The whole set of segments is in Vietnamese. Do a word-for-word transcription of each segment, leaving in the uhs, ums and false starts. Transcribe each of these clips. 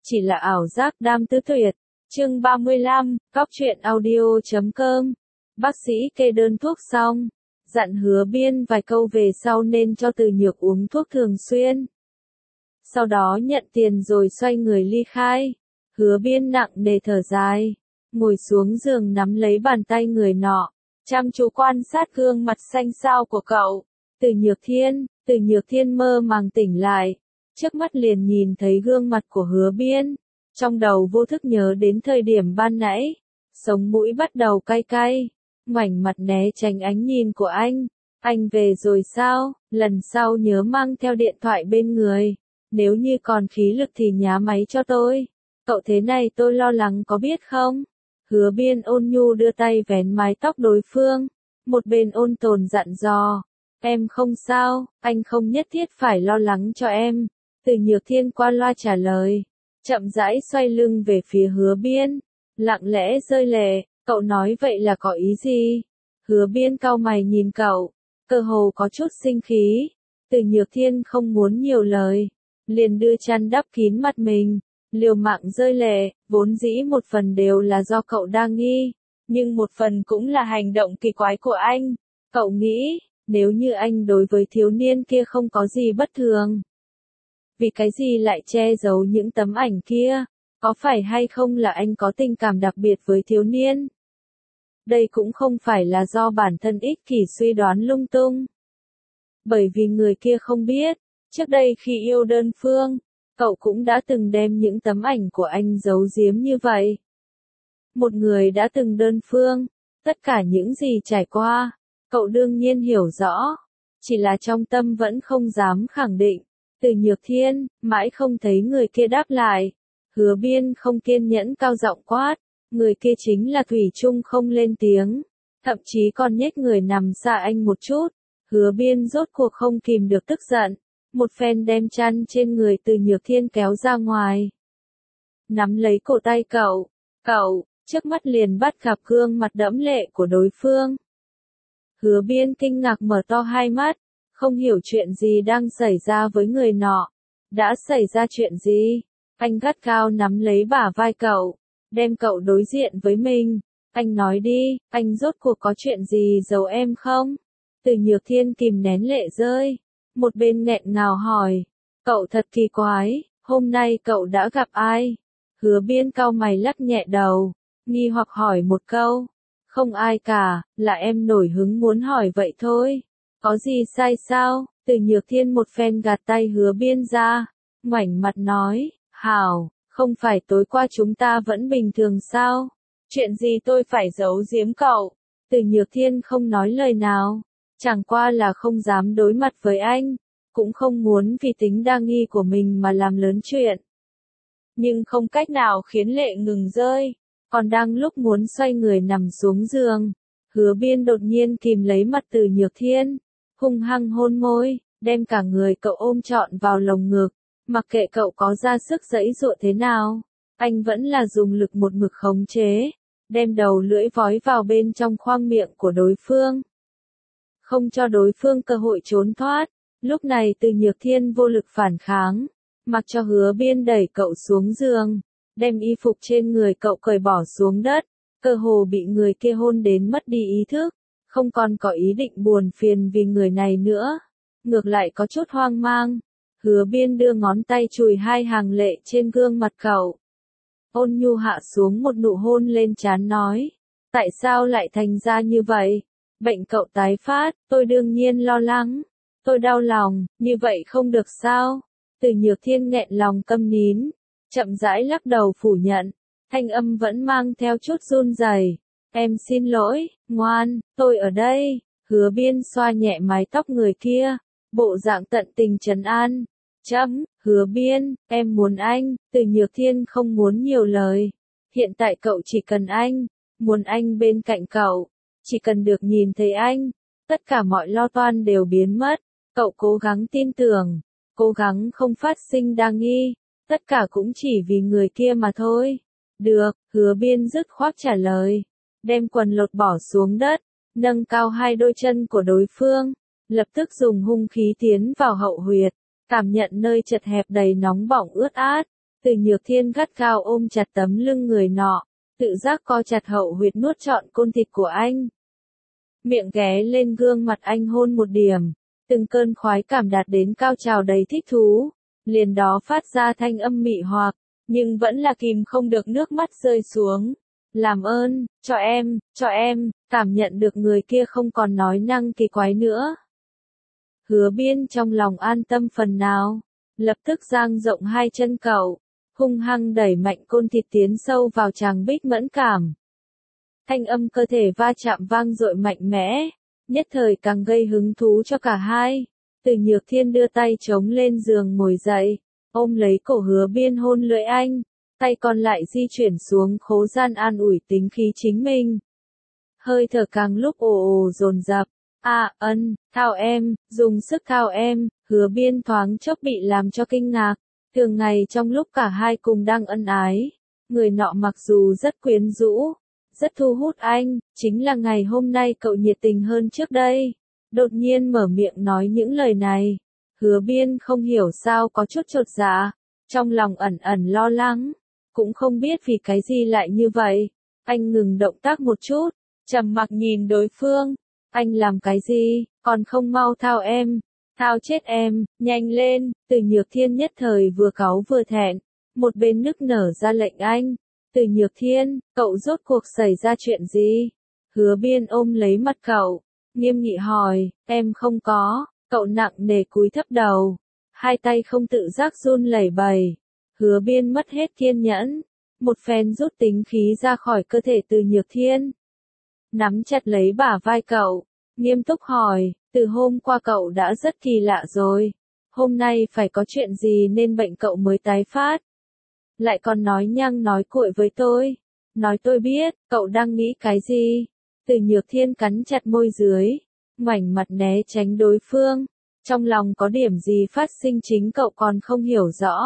chỉ là ảo giác đam tư tuyệt. Chương ba mươi lăm, Cóc truyện audio chấm com. Bác sĩ kê đơn thuốc xong, dặn Hứa Biên vài câu về sau nên cho Từ Nhược uống thuốc thường xuyên. Sau đó nhận tiền rồi xoay người ly khai. Hứa Biên nặng nề thở dài, ngồi xuống giường nắm lấy bàn tay người nọ, chăm chú quan sát gương mặt xanh xao của cậu. Từ Nhược Thiên, Từ Nhược Thiên mơ màng tỉnh lại, trước mắt liền nhìn thấy gương mặt của Hứa Biên, trong đầu vô thức nhớ đến thời điểm ban nãy, sống mũi bắt đầu cay cay, ngoảnh mặt né tránh ánh nhìn của anh. Anh về rồi sao? Lần sau nhớ mang theo điện thoại bên người, nếu như còn khí lực thì nhá máy cho tôi. Cậu thế này tôi lo lắng có biết không? Hứa Biên ôn nhu đưa tay vén mái tóc đối phương, một bên ôn tồn dặn dò, em không sao, anh không nhất thiết phải lo lắng cho em. Từ Nhược Thiên qua loa trả lời, chậm rãi xoay lưng về phía Hứa Biên, lặng lẽ rơi lệ. Cậu nói vậy là có ý gì? Hứa Biên cau mày nhìn cậu, cơ hồ có chút sinh khí. Từ Nhược Thiên không muốn nhiều lời, liền đưa chăn đắp kín mặt mình, liều mạng rơi lệ. Vốn dĩ một phần đều là do cậu đa nghi, nhưng một phần cũng là hành động kỳ quái của anh. Cậu nghĩ, nếu như anh đối với thiếu niên kia không có gì bất thường, vì cái gì lại che giấu những tấm ảnh kia? Có phải hay không là anh có tình cảm đặc biệt với thiếu niên? Đây cũng không phải là do bản thân ích kỷ suy đoán lung tung. Bởi vì người kia không biết, trước đây khi yêu đơn phương, cậu cũng đã từng đem những tấm ảnh của anh giấu giếm như vậy. Một người đã từng đơn phương, tất cả những gì trải qua, cậu đương nhiên hiểu rõ, chỉ là trong tâm vẫn không dám khẳng định. Từ Nhược Thiên, mãi không thấy người kia đáp lại. Hứa Biên không kiên nhẫn cao giọng quát, người kia chính là thủy chung không lên tiếng, thậm chí còn nhếch người nằm xa anh một chút. Hứa Biên rốt cuộc không kìm được tức giận, một phen đem chăn trên người Từ Nhược Thiên kéo ra ngoài, nắm lấy cổ tay cậu. Cậu, trước mắt liền bắt gặp gương mặt đẫm lệ của đối phương. Hứa Biên kinh ngạc mở to hai mắt, không hiểu chuyện gì đang xảy ra với người nọ. Đã xảy ra chuyện gì? Anh gắt gao nắm lấy bả vai cậu, đem cậu đối diện với mình. Anh nói đi, anh rốt cuộc có chuyện gì giấu em không? Từ Nhược Thiên kìm nén lệ rơi, một bên nghẹn ngào hỏi. Cậu thật kỳ quái, hôm nay cậu đã gặp ai? Hứa Biên cau mày lắc nhẹ đầu, nghi hoặc hỏi một câu. Không ai cả, là em nổi hứng muốn hỏi vậy thôi. Có gì sai sao? Từ Nhược Thiên một phen gạt tay Hứa Biên ra, ngoảnh mặt nói, hảo, không phải tối qua chúng ta vẫn bình thường sao? Chuyện gì tôi phải giấu giếm cậu? Từ Nhược Thiên không nói lời nào, chẳng qua là không dám đối mặt với anh, cũng không muốn vì tính đa nghi của mình mà làm lớn chuyện. Nhưng không cách nào khiến lệ ngừng rơi, còn đang lúc muốn xoay người nằm xuống giường, Hứa Biên đột nhiên kìm lấy mặt Từ Nhược Thiên, hung hăng hôn môi, đem cả người cậu ôm trọn vào lồng ngực. Mặc kệ cậu có ra sức giãy giụa thế nào, anh vẫn là dùng lực một mực khống chế, đem đầu lưỡi vói vào bên trong khoang miệng của đối phương, không cho đối phương cơ hội trốn thoát. Lúc này Từ Nhược Thiên vô lực phản kháng, mặc cho Hứa Biên đẩy cậu xuống giường, đem y phục trên người cậu cởi bỏ xuống đất, cơ hồ bị người kia hôn đến mất đi ý thức, không còn có ý định buồn phiền vì người này nữa, ngược lại có chút hoang mang. Hứa Biên đưa ngón tay chùi hai hàng lệ trên gương mặt cậu, ôn nhu hạ xuống một nụ hôn lên trán nói, tại sao lại thành ra như vậy? Bệnh cậu tái phát, tôi đương nhiên lo lắng, tôi đau lòng, như vậy không được sao? Từ Nhược Thiên nghẹn lòng câm nín, chậm rãi lắc đầu phủ nhận, thanh âm vẫn mang theo chút run rẩy. Em xin lỗi, ngoan, tôi ở đây. Hứa Biên xoa nhẹ mái tóc người kia, bộ dạng tận tình trấn an. Chấm, Hứa Biên, em muốn anh. Từ Nhược Thiên không muốn nhiều lời. Hiện tại cậu chỉ cần anh, muốn anh bên cạnh cậu, chỉ cần được nhìn thấy anh, tất cả mọi lo toan đều biến mất. Cậu cố gắng tin tưởng, cố gắng không phát sinh đa nghi, tất cả cũng chỉ vì người kia mà thôi. Được, Hứa Biên dứt khoát trả lời, đem quần lột bỏ xuống đất, nâng cao hai đôi chân của đối phương, lập tức dùng hung khí tiến vào hậu huyệt, cảm nhận nơi chật hẹp đầy nóng bỏng ướt át. Từ Nhược Thiên gắt gao ôm chặt tấm lưng người nọ, tự giác co chặt hậu huyệt nuốt trọn côn thịt của anh. Miệng ghé lên gương mặt anh hôn một điểm, từng cơn khoái cảm đạt đến cao trào đầy thích thú, liền đó phát ra thanh âm mị hoặc, nhưng vẫn là kìm không được nước mắt rơi xuống. Làm ơn, cho em, cho em, cảm nhận được người kia không còn nói năng kỳ quái nữa. Hứa Biên trong lòng an tâm phần nào, lập tức dang rộng hai chân cậu, hung hăng đẩy mạnh côn thịt tiến sâu vào tràng bích mẫn cảm. Thanh âm cơ thể va chạm vang dội mạnh mẽ, nhất thời càng gây hứng thú cho cả hai. Từ Nhược Thiên đưa tay chống lên giường ngồi dậy, ôm lấy cổ Hứa Biên hôn lưỡi anh, tay còn lại di chuyển xuống khố gian an ủi tính khí chính mình. Hơi thở càng lúc ồ ồ dồn dập. À, ân, thao em, dùng sức thao em. Hứa Biên thoáng chốc bị làm cho kinh ngạc. Thường ngày trong lúc cả hai cùng đang ân ái, người nọ mặc dù rất quyến rũ, rất thu hút anh, chính là ngày hôm nay cậu nhiệt tình hơn trước đây. Đột nhiên mở miệng nói những lời này, Hứa Biên không hiểu sao có chút chột dạ, trong lòng ẩn ẩn lo lắng, cũng không biết vì cái gì lại như vậy. Anh ngừng động tác một chút, trầm mặc nhìn đối phương. Anh làm cái gì, còn không mau thao em, thao chết em, nhanh lên. Từ Nhược Thiên nhất thời vừa cáu vừa thẹn, một bên nức nở ra lệnh anh. Từ Nhược Thiên, cậu rốt cuộc xảy ra chuyện gì? Hứa Biên ôm lấy mặt cậu, nghiêm nghị hỏi. Em không có. Cậu nặng nề cúi thấp đầu, hai tay không tự giác run lẩy bẩy. Hứa Biên mất hết kiên nhẫn, một phen rút tính khí ra khỏi cơ thể Từ Nhược Thiên, nắm chặt lấy bả vai cậu, nghiêm túc hỏi. Từ hôm qua cậu đã rất kỳ lạ rồi, hôm nay phải có chuyện gì nên bệnh cậu mới tái phát? Lại còn nói nhăng nói cuội với tôi, nói tôi biết, cậu đang nghĩ cái gì? Từ Nhược Thiên cắn chặt môi dưới, ngoảnh mặt né tránh đối phương, trong lòng có điểm gì phát sinh chính cậu còn không hiểu rõ.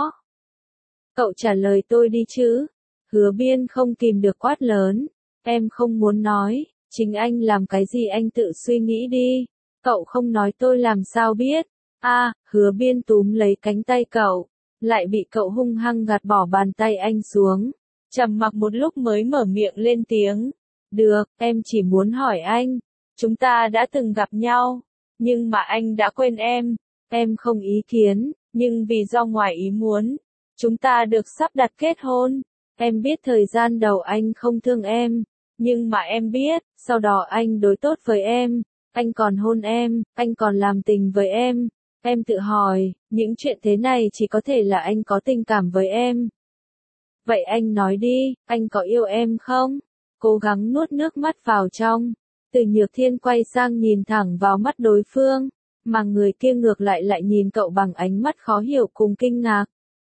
Cậu trả lời tôi đi chứ. Hứa Biên không kìm được quát lớn. Em không muốn nói, chính anh làm cái gì anh tự suy nghĩ đi, cậu không nói tôi làm sao biết. A, à, Hứa Biên túm lấy cánh tay cậu, lại bị cậu hung hăng gạt bỏ bàn tay anh xuống, trầm mặc một lúc mới mở miệng lên tiếng. Được, em chỉ muốn hỏi anh, chúng ta đã từng gặp nhau, nhưng mà anh đã quên em. Em không ý kiến, nhưng vì do ngoài ý muốn, chúng ta được sắp đặt kết hôn. Em biết thời gian đầu anh không thương em, nhưng mà em biết, sau đó anh đối tốt với em, anh còn hôn em, anh còn làm tình với em. Em tự hỏi, những chuyện thế này chỉ có thể là anh có tình cảm với em. Vậy anh nói đi, anh có yêu em không? Cố gắng nuốt nước mắt vào trong. Từ Nhược Thiên quay sang nhìn thẳng vào mắt đối phương, mà người kia ngược lại lại nhìn cậu bằng ánh mắt khó hiểu cùng kinh ngạc.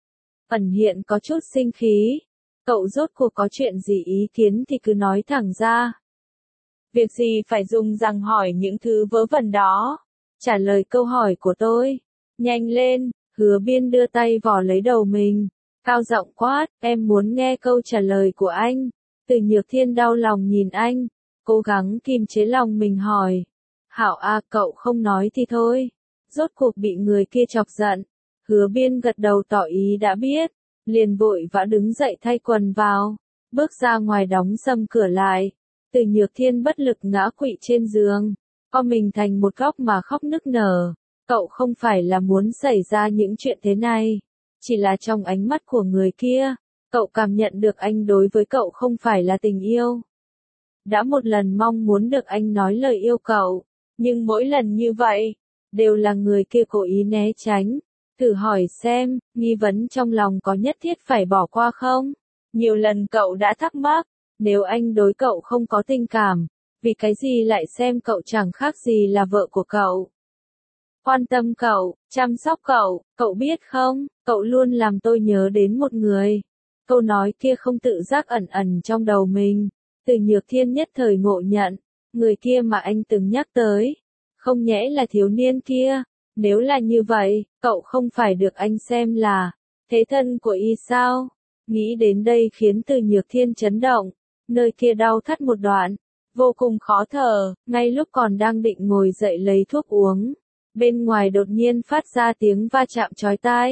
Ẩn hiện có chút sinh khí. Cậu rốt cuộc có chuyện gì ý kiến thì cứ nói thẳng ra. Việc gì phải dùng rằng hỏi những thứ vớ vẩn đó. Trả lời câu hỏi của tôi. Nhanh lên. Hứa Biên đưa tay vò lấy đầu mình, cao giọng quát. Em muốn nghe câu trả lời của anh. Từ Nhược Thiên đau lòng nhìn anh, cố gắng kìm chế lòng mình hỏi. Hảo à, cậu không nói thì thôi. Rốt cuộc bị người kia chọc giận. Hứa Biên gật đầu tỏ ý đã biết, liền vội vã đứng dậy thay quần vào, bước ra ngoài đóng sầm cửa lại. Từ Nhược Thiên bất lực ngã quỵ trên giường, co mình thành một góc mà khóc nức nở. Cậu không phải là muốn xảy ra những chuyện thế này, chỉ là trong ánh mắt của người kia, cậu cảm nhận được anh đối với cậu không phải là tình yêu. Đã một lần mong muốn được anh nói lời yêu cậu, nhưng mỗi lần như vậy, đều là người kia cố ý né tránh. Thử hỏi xem, nghi vấn trong lòng có nhất thiết phải bỏ qua không? Nhiều lần cậu đã thắc mắc, nếu anh đối cậu không có tình cảm, vì cái gì lại xem cậu chẳng khác gì là vợ của cậu? Quan tâm cậu, chăm sóc cậu, cậu biết không, cậu luôn làm tôi nhớ đến một người. Câu nói kia không tự giác ẩn ẩn trong đầu mình. Từ Nhược Thiên nhất thời ngộ nhận, người kia mà anh từng nhắc tới, không nhẽ là thiếu niên kia. Nếu là như vậy, cậu không phải được anh xem là thế thân của y sao? Nghĩ đến đây khiến Từ Nhược Thiên chấn động, nơi kia đau thắt một đoạn, vô cùng khó thở. Ngay lúc còn đang định ngồi dậy lấy thuốc uống, bên ngoài đột nhiên phát ra tiếng va chạm chói tai.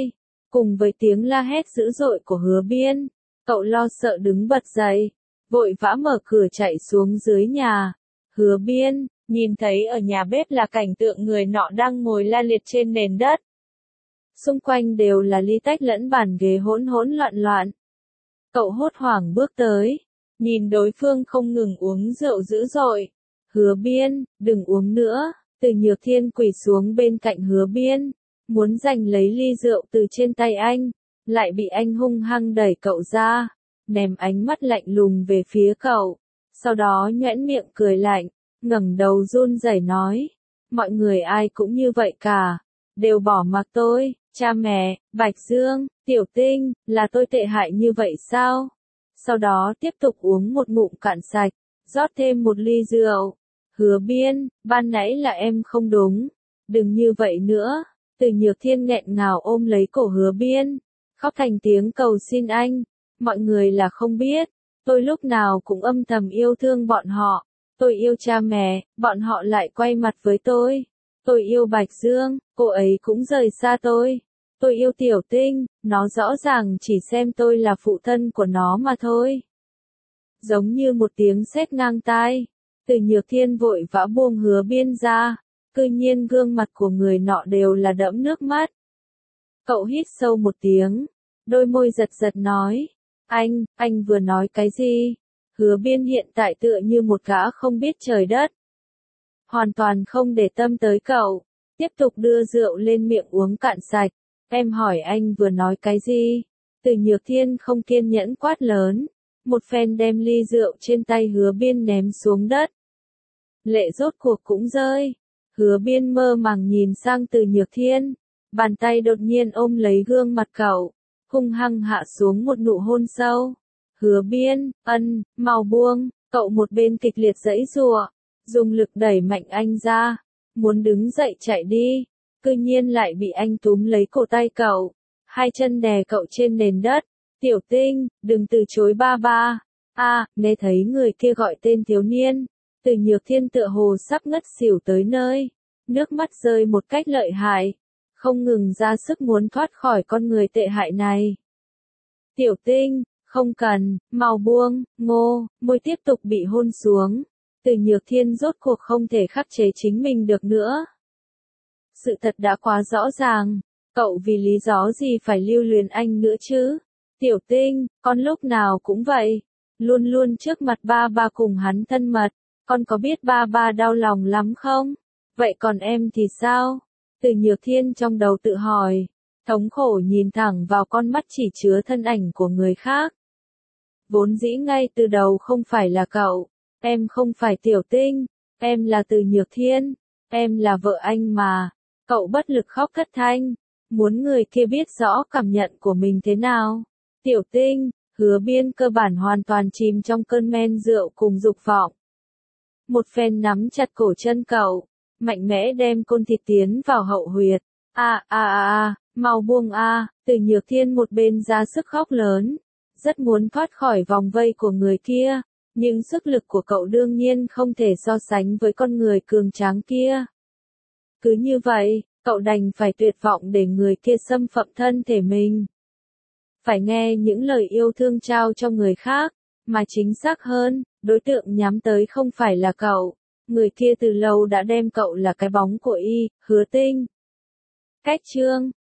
cùng với tiếng la hét dữ dội của Hứa Biên, cậu lo sợ đứng bật dậy, vội vã mở cửa chạy xuống dưới nhà. Hứa Biên, nhìn thấy ở nhà bếp là cảnh tượng người nọ đang ngồi la liệt trên nền đất. Xung quanh đều là ly tách lẫn bàn ghế hỗn hỗn loạn loạn. Cậu hốt hoảng bước tới, nhìn đối phương không ngừng uống rượu dữ dội. Hứa Biên, đừng uống nữa. Từ Nhược Thiên quỳ xuống bên cạnh Hứa Biên, muốn giành lấy ly rượu từ trên tay anh, lại bị anh hung hăng đẩy cậu ra, ném ánh mắt lạnh lùng về phía cậu, sau đó nhoẻn miệng cười lạnh, ngẩng đầu run rẩy nói, mọi người ai cũng như vậy cả, đều bỏ mặc tôi, cha mẹ, Bạch Dương, Tiểu Tinh, là tôi tệ hại như vậy sao? Sau đó tiếp tục uống một ngụm cạn sạch, rót thêm một ly rượu. Hứa Biên, ban nãy là em không đúng, đừng như vậy nữa. Từ Nhược Thiên nghẹn ngào ôm lấy cổ Hứa Biên, khóc thành tiếng cầu xin anh, mọi người là không biết, tôi lúc nào cũng âm thầm yêu thương bọn họ, tôi yêu cha mẹ, bọn họ lại quay mặt với tôi, tôi yêu Bạch Dương, cô ấy cũng rời xa tôi, tôi yêu Tiểu Tinh, nó rõ ràng chỉ xem tôi là phụ thân của nó mà thôi. Giống như một tiếng sét ngang tai, Từ Nhược Thiên vội vã buông Hứa Biên ra. Cư nhiên gương mặt của người nọ đều là đẫm nước mắt. Cậu hít sâu một tiếng, đôi môi giật giật nói, anh, anh vừa nói cái gì? Hứa Biên hiện tại tựa như một gã không biết trời đất. Hoàn toàn không để tâm tới cậu, tiếp tục đưa rượu lên miệng uống cạn sạch. Em hỏi anh vừa nói cái gì? Từ Nhược Thiên không kiên nhẫn quát lớn, một phen đem ly rượu trên tay Hứa Biên ném xuống đất. Lệ rốt cuộc cũng rơi. Hứa Biên mơ màng nhìn sang Từ Nhược Thiên, bàn tay đột nhiên ôm lấy gương mặt cậu, hung hăng hạ xuống một nụ hôn sâu. Hứa Biên, ân, mau buông, cậu một bên kịch liệt giãy giụa, dùng lực đẩy mạnh anh ra, muốn đứng dậy chạy đi, cư nhiên lại bị anh túm lấy cổ tay cậu, hai chân đè cậu trên nền đất. Tiểu Tinh, đừng từ chối ba ba. A, nghe thấy người kia gọi tên thiếu niên. Từ Nhược Thiên tựa hồ sắp ngất xỉu tới nơi, nước mắt rơi một cách lợi hại, không ngừng ra sức muốn thoát khỏi con người tệ hại này. Tiểu Tinh, không cần, mau buông, ngô, môi tiếp tục bị hôn xuống. Từ Nhược Thiên rốt cuộc không thể khắc chế chính mình được nữa. Sự thật đã quá rõ ràng, cậu vì lý do gì phải lưu luyến anh nữa chứ? Tiểu Tinh, con lúc nào cũng vậy, luôn luôn trước mặt ba ba cùng hắn thân mật. Con có biết ba ba đau lòng lắm không? Vậy còn em thì sao? Từ Nhược Thiên trong đầu tự hỏi, thống khổ nhìn thẳng vào con mắt chỉ chứa thân ảnh của người khác. Vốn dĩ ngay từ đầu không phải là cậu, em không phải Tiểu Tinh, em là Từ Nhược Thiên, em là vợ anh mà. Cậu bất lực khóc thất thanh, muốn người kia biết rõ cảm nhận của mình thế nào. Tiểu Tinh, Hứa Biên cơ bản hoàn toàn chìm trong cơn men rượu cùng dục vọng. Một phen nắm chặt cổ chân cậu, mạnh mẽ đem côn thịt tiến vào hậu huyệt. A a a a, mau buông a, Từ Nhược Thiên một bên ra sức khóc lớn, rất muốn thoát khỏi vòng vây của người kia, nhưng sức lực của cậu đương nhiên không thể so sánh với con người cường tráng kia. Cứ như vậy, cậu đành phải tuyệt vọng để người kia xâm phạm thân thể mình. Phải nghe những lời yêu thương trao cho người khác, mà chính xác hơn, đối tượng nhắm tới không phải là cậu, người kia từ lâu đã đem cậu là cái bóng của y, Hứa Tinh. Cách chương